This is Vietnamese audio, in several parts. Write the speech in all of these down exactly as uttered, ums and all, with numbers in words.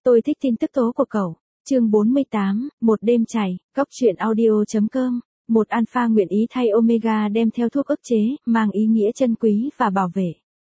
Tôi thích tin tức tố của cậu. Chương bốn mươi tám, một đêm chảy, góc truyện audio.com. Một alpha nguyện ý thay omega đem theo thuốc ức chế, mang ý nghĩa chân quý và bảo vệ.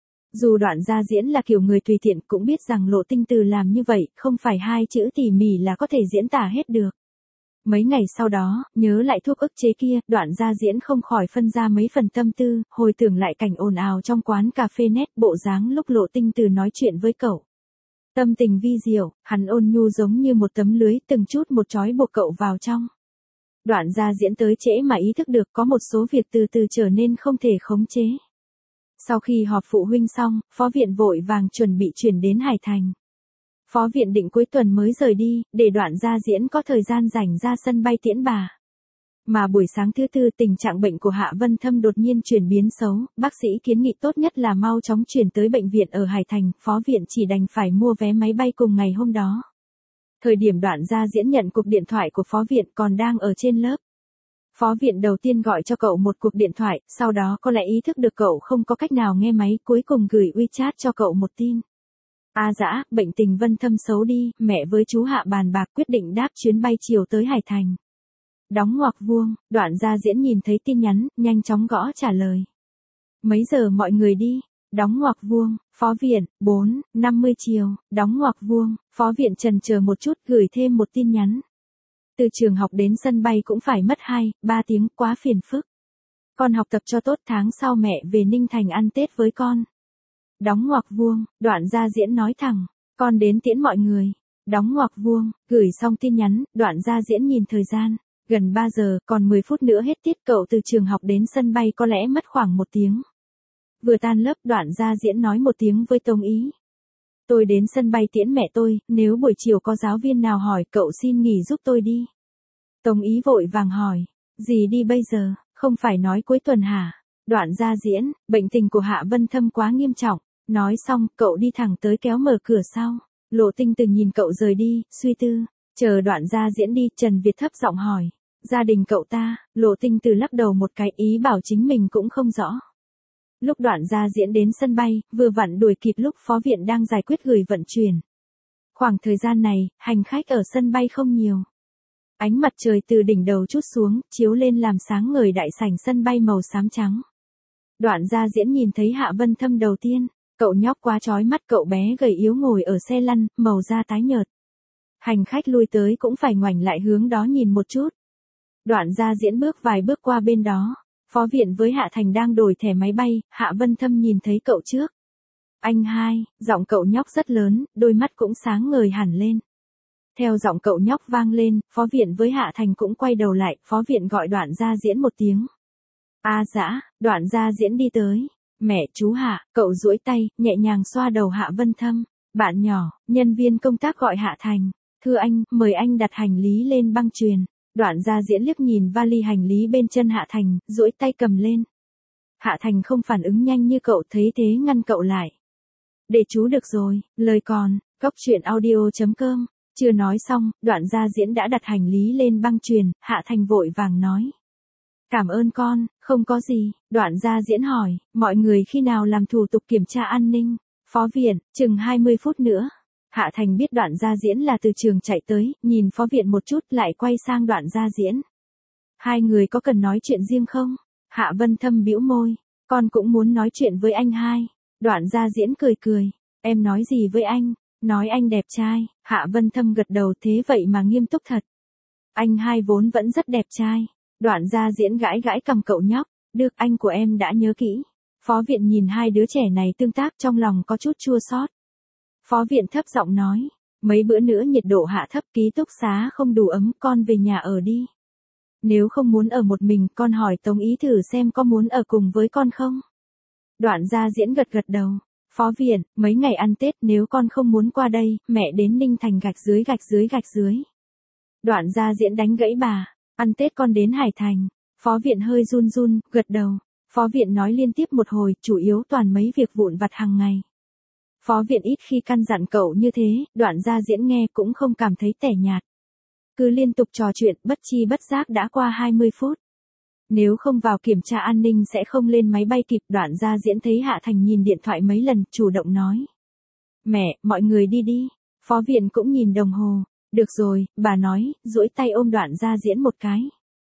Dù Đoạn Gia Diễn là kiểu người tùy tiện cũng biết rằng Lộ Tinh Từ làm như vậy không phải hai chữ tỉ mỉ là có thể diễn tả hết được. Mấy ngày sau đó, nhớ lại thuốc ức chế kia, Đoạn Gia Diễn không khỏi phân ra mấy phần tâm tư, hồi tưởng lại cảnh ồn ào trong quán cà phê nét, bộ dáng lúc Lộ Tinh Từ nói chuyện với cậu. Tâm tình vi diệu, hắn ôn nhu giống như một tấm lưới, từng chút một trói buộc cậu vào trong. Đoạn Gia Diễn tới trễ mà ý thức được có một số việc từ từ trở nên không thể khống chế. Sau khi họp phụ huynh xong, phó viện vội vàng chuẩn bị chuyển đến Hải Thành. Phó viện định cuối tuần mới rời đi, để Đoạn Gia Diễn có thời gian rảnh ra sân bay tiễn bà. Mà buổi sáng thứ tư tình trạng bệnh của Hạ Vân Thâm đột nhiên chuyển biến xấu, bác sĩ kiến nghị tốt nhất là mau chóng chuyển tới bệnh viện ở Hải Thành, phó viện chỉ đành phải mua vé máy bay cùng ngày hôm đó. Thời điểm Đoạn Gia Diễn nhận cuộc điện thoại của phó viện còn đang ở trên lớp. Phó viện đầu tiên gọi cho cậu một cuộc điện thoại, sau đó có lẽ ý thức được cậu không có cách nào nghe máy, cuối cùng gửi WeChat cho cậu một tin. A Dã, bệnh tình Vân Thâm xấu đi, mẹ với chú Hạ bàn bạc quyết định đáp chuyến bay chiều tới Hải Thành. Đóng ngoặc vuông, Đoạn Gia Diễn nhìn thấy tin nhắn, nhanh chóng gõ trả lời. Mấy giờ mọi người đi? Đóng ngoặc vuông, phó viện, bốn, năm mươi chiều, đóng ngoặc vuông, phó viện chần chờ một chút gửi thêm một tin nhắn. Từ trường học đến sân bay cũng phải mất hai, ba tiếng, quá phiền phức. Con học tập cho tốt, tháng sau mẹ về Ninh Thành ăn Tết với con. Đóng ngoặc vuông, Đoạn Gia Diễn nói thẳng, con đến tiễn mọi người. Đóng ngoặc vuông, gửi xong tin nhắn, Đoạn Gia Diễn nhìn thời gian. Gần ba giờ, còn mười phút nữa hết tiết, cậu từ trường học đến sân bay có lẽ mất khoảng một tiếng. Vừa tan lớp, Đoạn Gia Diễn nói một tiếng với Tống Ý. Tôi đến sân bay tiễn mẹ tôi, nếu buổi chiều có giáo viên nào hỏi, cậu xin nghỉ giúp tôi đi. Tống Ý vội vàng hỏi, gì đi bây giờ, không phải nói cuối tuần hả? Đoạn Gia Diễn, bệnh tình của Hạ Vân Thâm quá nghiêm trọng. Nói xong, cậu đi thẳng tới kéo mở cửa sau. Lộ Tinh Từ nhìn cậu rời đi, suy tư. Chờ Đoạn Gia Diễn đi, Trần Việt thấp giọng hỏi. Gia đình cậu ta, Lộ Tinh Từ lắc đầu một cái, ý bảo chính mình cũng không rõ. Lúc Đoạn Gia Diễn đến sân bay, vừa vặn đuổi kịp lúc phó viện đang giải quyết gửi vận chuyển. Khoảng thời gian này, hành khách ở sân bay không nhiều. Ánh mặt trời từ đỉnh đầu trút xuống, chiếu lên làm sáng ngời đại sảnh sân bay màu xám trắng. Đoạn Gia Diễn nhìn thấy Hạ Vân Thâm đầu tiên, cậu nhóc quá chói mắt, cậu bé gầy yếu ngồi ở xe lăn, màu da tái nhợt. Hành khách lui tới cũng phải ngoảnh lại hướng đó nhìn một chút. Đoạn Gia Diễn bước vài bước qua bên đó, phó viện với Hạ Thành đang đổi thẻ máy bay, Hạ Vân Thâm nhìn thấy cậu trước. Anh hai, giọng cậu nhóc rất lớn, đôi mắt cũng sáng ngời hẳn lên. Theo giọng cậu nhóc vang lên, phó viện với Hạ Thành cũng quay đầu lại, phó viện gọi Đoạn Gia Diễn một tiếng. A Dã, Đoạn Gia Diễn đi tới. Mẹ, chú Hạ, cậu duỗi tay, nhẹ nhàng xoa đầu Hạ Vân Thâm. Bạn nhỏ, nhân viên công tác gọi Hạ Thành. Thưa anh, mời anh đặt hành lý lên băng chuyền. Đoạn Gia Diễn liếc nhìn vali hành lý bên chân Hạ Thành, duỗi tay cầm lên. Hạ Thành không phản ứng nhanh như cậu, thấy thế ngăn cậu lại. Để chú được rồi, lời còn, góc truyện audio.com. Chưa nói xong, Đoạn Gia Diễn đã đặt hành lý lên băng chuyền, Hạ Thành vội vàng nói. Cảm ơn con, không có gì. Đoạn Gia Diễn hỏi, mọi người khi nào làm thủ tục kiểm tra an ninh? Phó viện, chừng hai mươi phút nữa. Hạ Thành biết Đoạn Gia Diễn là từ trường chạy tới, nhìn phó viện một chút lại quay sang Đoạn Gia Diễn. Hai người có cần nói chuyện riêng không? Hạ Vân Thâm bĩu môi, con cũng muốn nói chuyện với anh hai. Đoạn Gia Diễn cười cười, em nói gì với anh? Nói anh đẹp trai. Hạ Vân Thâm gật đầu, thế vậy mà nghiêm túc thật. Anh hai vốn vẫn rất đẹp trai. Đoạn Gia Diễn gãi gãi cầm cậu nhóc, được, anh của em đã nhớ kỹ. Phó viện nhìn hai đứa trẻ này tương tác trong lòng có chút chua xót. Phó viện thấp giọng nói, mấy bữa nữa nhiệt độ hạ thấp, ký túc xá không đủ ấm, con về nhà ở đi. Nếu không muốn ở một mình, con hỏi Tống Ý thử xem có muốn ở cùng với con không? Đoạn Gia Diễn gật gật đầu. Phó viện, mấy ngày ăn Tết nếu con không muốn qua đây, mẹ đến Ninh Thành gạch dưới gạch dưới gạch dưới. Đoạn Gia Diễn đánh gãy bà, ăn Tết con đến Hải Thành. Phó viện hơi run run, gật đầu. Phó viện nói liên tiếp một hồi, chủ yếu toàn mấy việc vụn vặt hàng ngày. Phó viện ít khi căn dặn cậu như thế, Đoạn Gia Diễn nghe cũng không cảm thấy tẻ nhạt. Cứ liên tục trò chuyện, bất chi bất giác đã qua hai mươi phút. Nếu không vào kiểm tra an ninh sẽ không lên máy bay kịp. Đoạn Gia Diễn thấy Hạ Thành nhìn điện thoại mấy lần, chủ động nói. Mẹ, mọi người đi đi. Phó viện cũng nhìn đồng hồ. Được rồi, bà nói, duỗi tay ôm Đoạn Gia Diễn một cái.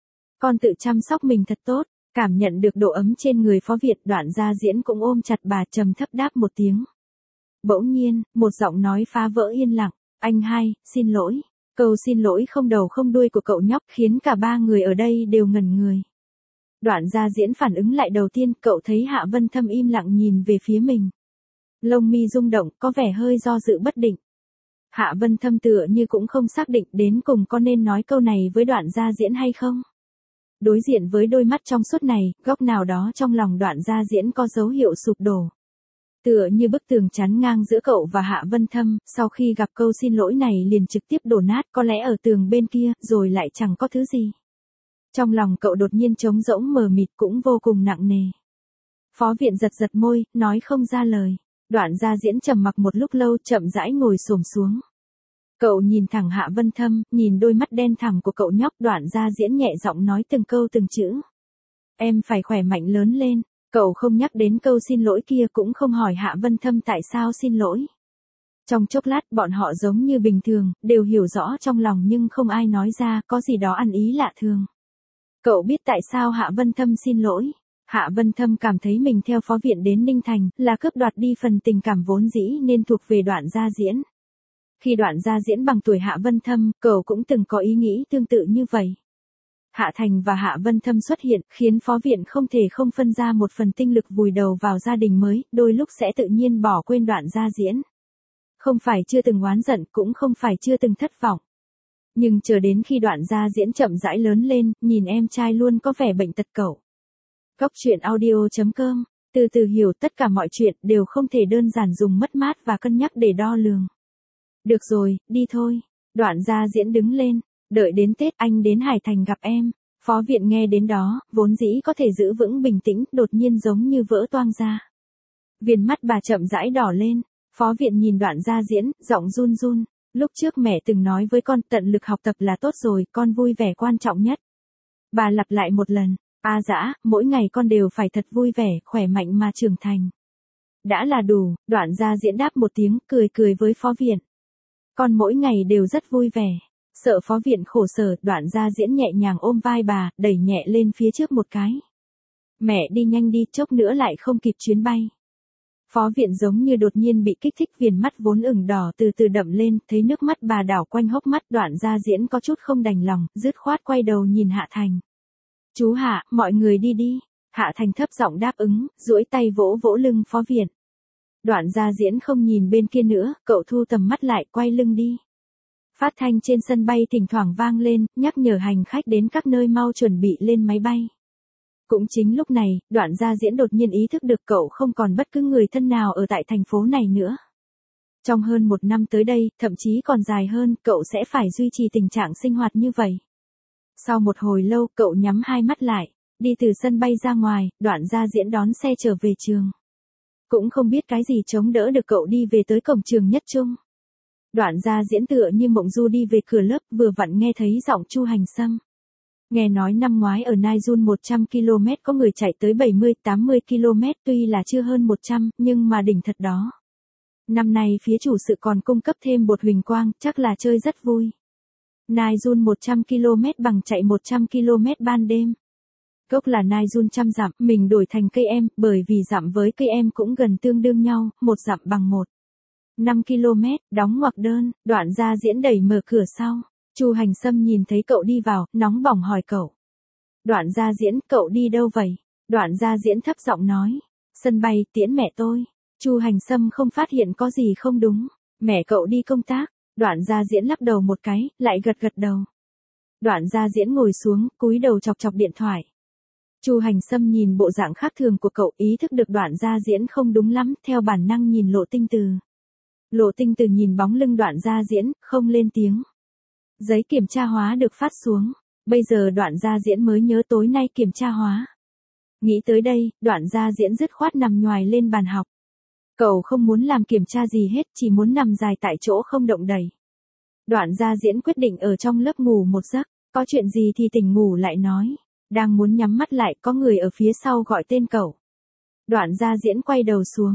Con tự chăm sóc mình thật tốt. Cảm nhận được độ ấm trên người Phó viện, Đoạn Gia Diễn cũng ôm chặt bà, trầm thấp đáp một tiếng. Bỗng nhiên, một giọng nói phá vỡ yên lặng. Anh hai, xin lỗi. Câu xin lỗi không đầu không đuôi của cậu nhóc khiến cả ba người ở đây đều ngẩn người. Đoạn Gia Diễn phản ứng lại đầu tiên, cậu thấy Hạ Vân Thâm im lặng nhìn về phía mình. Lông mi rung động, có vẻ hơi do dự bất định. Hạ Vân Thâm tựa như cũng không xác định đến cùng có nên nói câu này với Đoạn Gia Diễn hay không. Đối diện với đôi mắt trong suốt này, góc nào đó trong lòng Đoạn Gia Diễn có dấu hiệu sụp đổ. Tựa như bức tường chắn ngang giữa cậu và Hạ Vân Thâm, sau khi gặp câu xin lỗi này liền trực tiếp đổ nát, có lẽ ở tường bên kia, rồi lại chẳng có thứ gì. Trong lòng cậu đột nhiên trống rỗng mờ mịt, cũng vô cùng nặng nề. Phó viện giật giật môi, nói không ra lời. Đoạn Gia Diễn trầm mặc một lúc lâu, chậm rãi ngồi xổm xuống. Cậu nhìn thẳng Hạ Vân Thâm, nhìn đôi mắt đen thẳm của cậu nhóc. Đoạn Gia Diễn nhẹ giọng nói từng câu từng chữ. Em phải khỏe mạnh lớn lên. Cậu không nhắc đến câu xin lỗi kia, cũng không hỏi Hạ Vân Thâm tại sao xin lỗi. Trong chốc lát bọn họ giống như bình thường, đều hiểu rõ trong lòng nhưng không ai nói ra, có gì đó ăn ý lạ thường. Cậu biết tại sao Hạ Vân Thâm xin lỗi. Hạ Vân Thâm cảm thấy mình theo Phó viện đến Ninh Thành, là cướp đoạt đi phần tình cảm vốn dĩ nên thuộc về Đoạn Gia Diễn. Khi Đoạn Gia Diễn bằng tuổi Hạ Vân Thâm, cậu cũng từng có ý nghĩ tương tự như vậy. Hạ Thành và Hạ Vân Thâm xuất hiện, khiến Phó viện không thể không phân ra một phần tinh lực vùi đầu vào gia đình mới, đôi lúc sẽ tự nhiên bỏ quên Đoạn Gia Diễn. Không phải chưa từng oán giận, cũng không phải chưa từng thất vọng. Nhưng chờ đến khi Đoạn Gia Diễn chậm rãi lớn lên, nhìn em trai luôn có vẻ bệnh tật cậu. Góc truyện audio chấm com, từ từ hiểu tất cả mọi chuyện đều không thể đơn giản dùng mất mát và cân nhắc để đo lường. Được rồi, đi thôi. Đoạn Gia Diễn đứng lên. Đợi đến Tết anh đến Hải Thành gặp em. Phó viện nghe đến đó, vốn dĩ có thể giữ vững bình tĩnh, đột nhiên giống như vỡ toang ra. Viền mắt bà chậm rãi đỏ lên. Phó viện nhìn Đoạn Gia Diễn, giọng run run. Lúc trước mẹ từng nói với con, tận lực học tập là tốt rồi, con vui vẻ quan trọng nhất. Bà lặp lại một lần. A Dã, mỗi ngày con đều phải thật vui vẻ, khỏe mạnh mà trưởng thành. Đã là đủ. Đoạn Gia Diễn đáp một tiếng, cười cười với Phó viện. Con mỗi ngày đều rất vui vẻ. Sợ Phó viện khổ sở, Đoạn Gia Diễn nhẹ nhàng ôm vai bà, đẩy nhẹ lên phía trước một cái. Mẹ đi nhanh đi, chốc nữa lại không kịp chuyến bay. Phó viện giống như đột nhiên bị kích thích, viền mắt vốn ửng đỏ từ từ đậm lên, thấy nước mắt bà đảo quanh hốc mắt. Đoạn Gia Diễn có chút không đành lòng, dứt khoát quay đầu nhìn Hạ Thành. Chú Hạ, mọi người đi đi. Hạ Thành thấp giọng đáp ứng, duỗi tay vỗ vỗ lưng Phó viện. Đoạn Gia Diễn không nhìn bên kia nữa, cậu thu tầm mắt lại, quay lưng đi. Phát thanh trên sân bay thỉnh thoảng vang lên, nhắc nhở hành khách đến các nơi mau chuẩn bị lên máy bay. Cũng chính lúc này, Đoạn Gia Diễn đột nhiên ý thức được cậu không còn bất cứ người thân nào ở tại thành phố này nữa. Trong hơn một năm tới đây, thậm chí còn dài hơn, cậu sẽ phải duy trì tình trạng sinh hoạt như vậy. Sau một hồi lâu, cậu nhắm hai mắt lại, đi từ sân bay ra ngoài. Đoạn Gia Diễn đón xe trở về trường. Cũng không biết cái gì chống đỡ được cậu đi về tới cổng trường Nhất Trung. Đoạn Gia Diễn tựa như mộng du đi về cửa lớp, vừa vặn nghe thấy giọng Chu Hành Sâm. Nghe nói năm ngoái ở Naijun một trăm ki lô mét có người chạy tới bảy mươi tám mươi ki lô mét, tuy là chưa hơn một trăm, nhưng mà đỉnh thật đó. Năm nay phía chủ sự còn cung cấp thêm bột huỳnh quang, chắc là chơi rất vui. Naijun một trăm ki lô mét bằng chạy một trăm ki lô mét ban đêm. Gốc là Naijun trăm dặm, mình đổi thành cây em, bởi vì dặm với cây em cũng gần tương đương nhau, một dặm bằng một. năm ki lô mét, đóng ngoặc đơn. Đoạn Gia Diễn đẩy mở cửa sau. Chu Hành Sâm nhìn thấy cậu đi vào, nóng bỏng hỏi cậu. Đoạn Gia Diễn, cậu đi đâu vậy? Đoạn Gia Diễn thấp giọng nói. Sân bay, tiễn mẹ tôi. Chu Hành Sâm không phát hiện có gì không đúng. Mẹ cậu đi công tác. Đoạn Gia Diễn lắc đầu một cái, lại gật gật đầu. Đoạn Gia Diễn ngồi xuống, cúi đầu chọc chọc điện thoại. Chu Hành Sâm nhìn bộ dạng khác thường của cậu, ý thức được Đoạn Gia Diễn không đúng lắm, theo bản năng nhìn Lộ Tinh Từ. Lộ Tinh Từ nhìn bóng lưng Đoạn Gia Diễn, không lên tiếng. Giấy kiểm tra hóa được phát xuống. Bây giờ Đoạn Gia Diễn mới nhớ tối nay kiểm tra hóa. Nghĩ tới đây, Đoạn Gia Diễn dứt khoát nằm nhoài lên bàn học. Cậu không muốn làm kiểm tra gì hết, chỉ muốn nằm dài tại chỗ không động đậy. Đoạn Gia Diễn quyết định ở trong lớp ngủ một giấc, có chuyện gì thì tỉnh ngủ lại nói. Đang muốn nhắm mắt lại, có người ở phía sau gọi tên cậu. Đoạn Gia Diễn quay đầu xuống,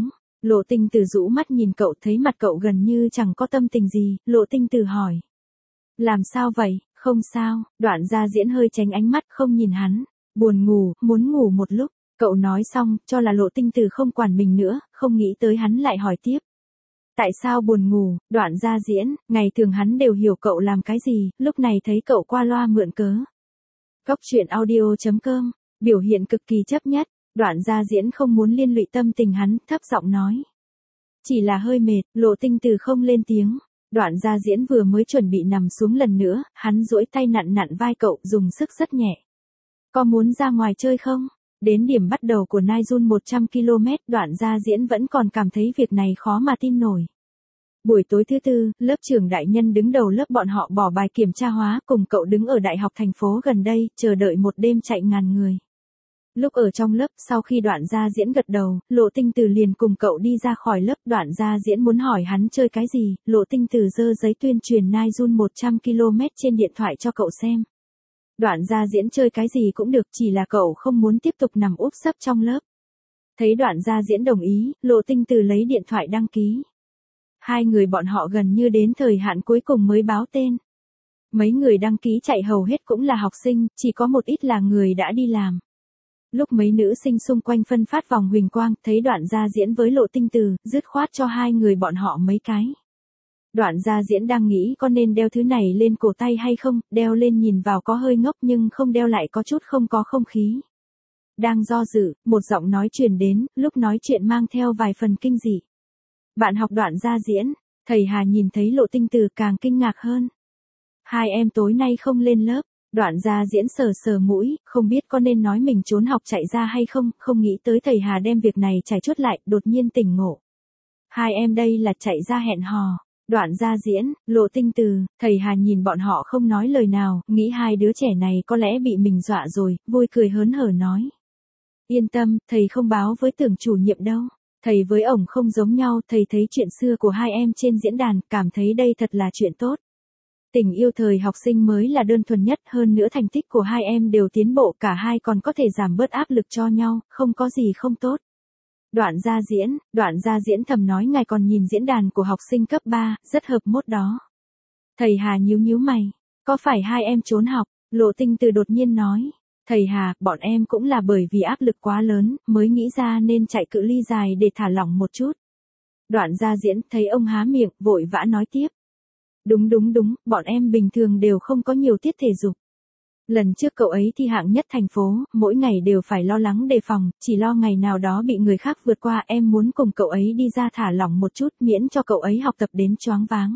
Lộ Tinh Từ rũ mắt nhìn cậu, thấy mặt cậu gần như chẳng có tâm tình gì, Lộ Tinh Từ hỏi. Làm sao vậy, không sao, Đoạn Gia Diễn hơi tránh ánh mắt không nhìn hắn. Buồn ngủ, muốn ngủ một lúc, cậu nói xong, cho là Lộ Tinh Từ không quản mình nữa, không nghĩ tới hắn lại hỏi tiếp. Tại sao buồn ngủ, Đoạn Gia Diễn, ngày thường hắn đều hiểu cậu làm cái gì, lúc này thấy cậu qua loa mượn cớ. Góc truyện audio chấm com, biểu hiện cực kỳ chấp nhất, Đoạn Gia Diễn không muốn liên lụy tâm tình hắn, thấp giọng nói. Chỉ là hơi mệt, Lộ Tinh Từ không lên tiếng. Đoạn Gia Diễn vừa mới chuẩn bị nằm xuống lần nữa, hắn duỗi tay nặn nặn vai cậu, dùng sức rất nhẹ. Có muốn ra ngoài chơi không? Đến điểm bắt đầu của Naijun một trăm ki lô mét, Đoạn Gia Diễn vẫn còn cảm thấy việc này khó mà tin nổi. Buổi tối thứ tư, lớp trưởng đại nhân đứng đầu lớp bọn họ bỏ bài kiểm tra hóa, cùng cậu đứng ở đại học thành phố gần đây, chờ đợi một đêm chạy ngàn người. Lúc ở trong lớp, sau khi Đoạn Gia Diễn gật đầu, Lộ Tinh Từ liền cùng cậu đi ra khỏi lớp. Đoạn Gia Diễn muốn hỏi hắn chơi cái gì, Lộ Tinh Từ giơ giấy tuyên truyền Naijun một trăm ki lô mét trên điện thoại cho cậu xem. Đoạn Gia Diễn chơi cái gì cũng được, chỉ là cậu không muốn tiếp tục nằm úp sấp trong lớp. Thấy Đoạn Gia Diễn đồng ý, Lộ Tinh Từ lấy điện thoại đăng ký. Hai người bọn họ gần như đến thời hạn cuối cùng mới báo tên. Mấy người đăng ký chạy hầu hết cũng là học sinh, chỉ có một ít là người đã đi làm. Lúc mấy nữ sinh xung quanh phân phát vòng huỳnh quang, thấy Đoạn Gia Diễn với Lộ Tinh Từ, dứt khoát cho hai người bọn họ mấy cái. Đoạn Gia Diễn đang nghĩ có nên đeo thứ này lên cổ tay hay không, đeo lên nhìn vào có hơi ngốc nhưng không đeo lại có chút không có không khí. Đang do dự, một giọng nói truyền đến, lúc nói chuyện mang theo vài phần kinh dị. Bạn học Đoạn Gia Diễn, thầy Hà nhìn thấy Lộ Tinh Từ càng kinh ngạc hơn. Hai em tối nay không lên lớp. Đoạn Gia Diễn sờ sờ mũi, không biết có nên nói mình trốn học chạy ra hay không, không nghĩ tới thầy Hà đem việc này trải chuốt lại, đột nhiên tỉnh ngộ. Hai em đây là chạy ra hẹn hò. Đoạn Gia Diễn, Lộ Tinh Từ, thầy Hà nhìn bọn họ không nói lời nào, nghĩ hai đứa trẻ này có lẽ bị mình dọa rồi, vui cười hớn hở nói. Yên tâm, thầy không báo với tưởng chủ nhiệm đâu. Thầy với ổng không giống nhau, thầy thấy chuyện xưa của hai em trên diễn đàn, cảm thấy đây thật là chuyện tốt. Tình yêu thời học sinh mới là đơn thuần nhất, hơn nữa thành tích của hai em đều tiến bộ, cả hai còn có thể giảm bớt áp lực cho nhau, không có gì không tốt. Đoạn Gia Diễn, Đoạn Gia Diễn thầm nói ngài còn nhìn diễn đàn của học sinh cấp ba, rất hợp mốt đó. Thầy Hà nhíu nhíu mày, có phải hai em trốn học? Lộ Tinh Từ đột nhiên nói. Thầy Hà, bọn em cũng là bởi vì áp lực quá lớn, mới nghĩ ra nên chạy cự ly dài để thả lỏng một chút. Đoạn Gia Diễn thấy ông há miệng, vội vã nói tiếp. Đúng đúng đúng, bọn em bình thường đều không có nhiều tiết thể dục. Lần trước cậu ấy thi hạng nhất thành phố, mỗi ngày đều phải lo lắng đề phòng, chỉ lo ngày nào đó bị người khác vượt qua. Em muốn cùng cậu ấy đi ra thả lỏng một chút, miễn cho cậu ấy học tập đến choáng váng.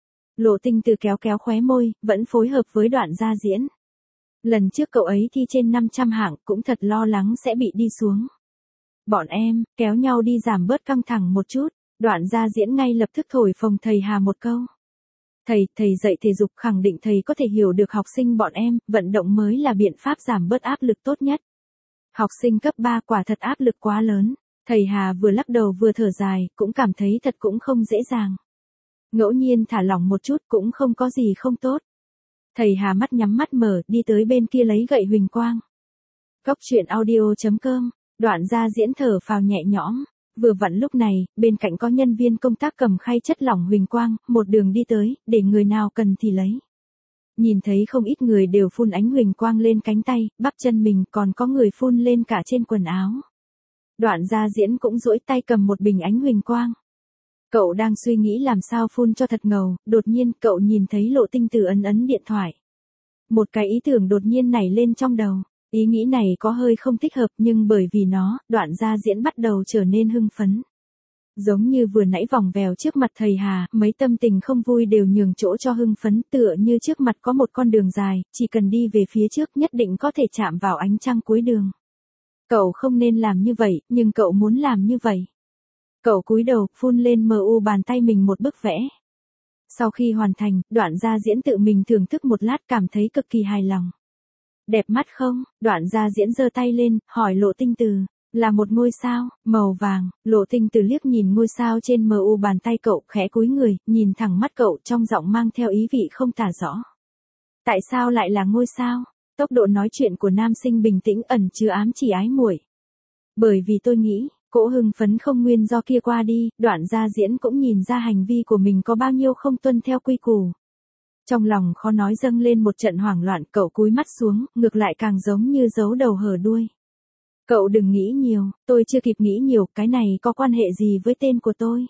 Lộ Tinh Từ kéo kéo khóe môi, vẫn phối hợp với Đoạn Gia Diễn. Lần trước cậu ấy thi trên năm trăm hạng, cũng thật lo lắng sẽ bị đi xuống. Bọn em, kéo nhau đi giảm bớt căng thẳng một chút. Đoạn Gia Diễn ngay lập tức thổi phồng thầy Hà một câu. Thầy, thầy dạy thể dục, khẳng định thầy có thể hiểu được học sinh bọn em, vận động mới là biện pháp giảm bớt áp lực tốt nhất. Học sinh cấp ba quả thật áp lực quá lớn. Thầy Hà vừa lắc đầu vừa thở dài, cũng cảm thấy thật cũng không dễ dàng. Ngẫu nhiên thả lỏng một chút cũng không có gì không tốt. Thầy Hà mắt nhắm mắt mở, đi tới bên kia lấy gậy huỳnh quang. Góc truyện audio chấm com, Đoạn Gia Diễn thở phào nhẹ nhõm. Vừa vặn lúc này, bên cạnh có nhân viên công tác cầm khay chất lỏng huỳnh quang, một đường đi tới, để người nào cần thì lấy. Nhìn thấy không ít người đều phun ánh huỳnh quang lên cánh tay, bắp chân mình, còn có người phun lên cả trên quần áo. Đoạn Gia Diễn cũng duỗi tay cầm một bình ánh huỳnh quang. Cậu đang suy nghĩ làm sao phun cho thật ngầu, đột nhiên cậu nhìn thấy Lộ Tinh Từ ấn ấn điện thoại. Một cái ý tưởng đột nhiên nảy lên trong đầu. Ý nghĩ này có hơi không thích hợp nhưng bởi vì nó, Đoạn Gia Diễn bắt đầu trở nên hưng phấn. Giống như vừa nãy vòng vèo trước mặt thầy Hà, mấy tâm tình không vui đều nhường chỗ cho hưng phấn, tựa như trước mặt có một con đường dài, chỉ cần đi về phía trước nhất định có thể chạm vào ánh trăng cuối đường. Cậu không nên làm như vậy, nhưng cậu muốn làm như vậy. Cậu cúi đầu, phun lên mờ u bàn tay mình một bức vẽ. Sau khi hoàn thành, Đoạn Gia Diễn tự mình thưởng thức một lát cảm thấy cực kỳ hài lòng. Đẹp mắt không? Đoạn Gia Diễn giơ tay lên, hỏi Lộ Tinh Từ. Là một ngôi sao, màu vàng. Lộ Tinh Từ liếc nhìn ngôi sao trên mờ u bàn tay cậu, khẽ cúi người, nhìn thẳng mắt cậu, trong giọng mang theo ý vị không tả rõ. Tại sao lại là ngôi sao? Tốc độ nói chuyện của nam sinh bình tĩnh ẩn chứa ám chỉ ái muội. Bởi vì tôi nghĩ, Cỗ hưng phấn không nguyên do kia qua đi, Đoạn Gia Diễn cũng nhìn ra hành vi của mình có bao nhiêu không tuân theo quy củ. Trong lòng khó nói dâng lên một trận hoảng loạn, cậu cúi mắt xuống, ngược lại càng giống như giấu đầu hở đuôi. Cậu đừng nghĩ nhiều, tôi chưa kịp nghĩ nhiều, cái này có quan hệ gì với tên của tôi?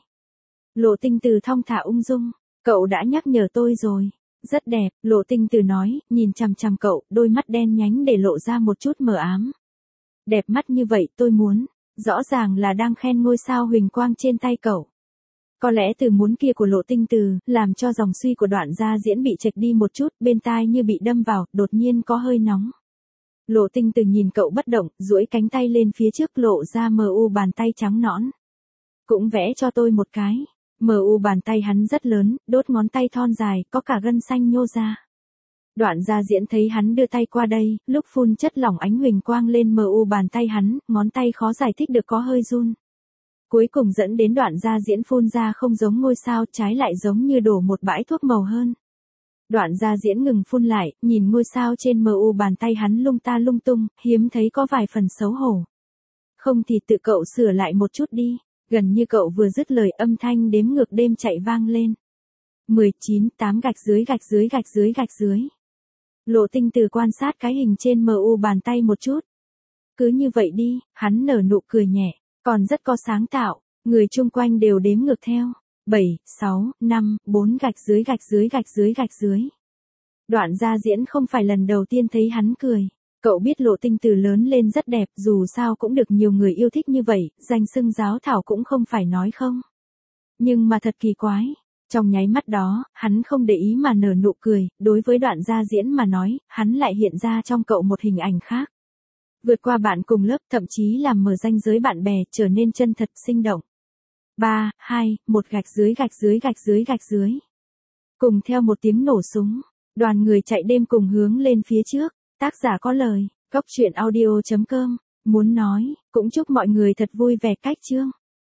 Lộ Tinh Từ thong thả ung dung, cậu đã nhắc nhở tôi rồi. Rất đẹp, Lộ Tinh Từ nói, nhìn chằm chằm cậu, đôi mắt đen nhánh để lộ ra một chút mờ ám. Đẹp mắt như vậy tôi muốn, rõ ràng là đang khen ngôi sao huỳnh quang trên tay cậu. Có lẽ từ muốn kia của Lộ Tinh Từ, làm cho dòng suy của Đoạn Gia Diễn bị chệch đi một chút, bên tai như bị đâm vào, đột nhiên có hơi nóng. Lộ Tinh Từ nhìn cậu bất động, duỗi cánh tay lên phía trước lộ ra mờ u bàn tay trắng nõn. Cũng vẽ cho tôi một cái. Mờ u bàn tay hắn rất lớn, đốt ngón tay thon dài, có cả gân xanh nhô ra. Đoạn Gia Diễn thấy hắn đưa tay qua đây, lúc phun chất lỏng ánh huỳnh quang lên mờ u bàn tay hắn, ngón tay khó giải thích được có hơi run. Cuối cùng dẫn đến Đoạn Gia Diễn phun ra không giống ngôi sao, trái lại giống như đổ một bãi thuốc màu hơn. Đoạn Gia Diễn ngừng phun lại, nhìn ngôi sao trên mờ u bàn tay hắn lung ta lung tung, hiếm thấy có vài phần xấu hổ. Không thì tự cậu sửa lại một chút đi. Gần như cậu vừa dứt lời, âm thanh đếm ngược đêm chạy vang lên. mười chín, tám gạch dưới gạch dưới gạch dưới gạch dưới. Lộ Tinh Từ quan sát cái hình trên mờ u bàn tay một chút. Cứ như vậy đi, hắn nở nụ cười nhẹ, còn rất có sáng tạo, người chung quanh đều đếm ngược theo. bảy, sáu, năm, bốn gạch dưới gạch dưới gạch dưới gạch dưới. Đoạn Gia Diễn không phải lần đầu tiên thấy hắn cười. Cậu biết Lộ Tinh Từ lớn lên rất đẹp, dù sao cũng được nhiều người yêu thích như vậy, danh xưng giáo thảo cũng không phải nói không. Nhưng mà thật kỳ quái, trong nháy mắt đó, hắn không để ý mà nở nụ cười, đối với Đoạn Gia Diễn mà nói, hắn lại hiện ra trong cậu một hình ảnh khác. Vượt qua bạn cùng lớp, thậm chí làm mở ranh giới bạn bè, trở nên chân thật, sinh động. ba, hai, một gạch dưới gạch dưới gạch dưới gạch dưới. Cùng theo một tiếng nổ súng, đoàn người chạy đêm cùng hướng lên phía trước. Tác giả có lời, góc truyện audio chấm com, muốn nói, cũng chúc mọi người thật vui vẻ cách chương.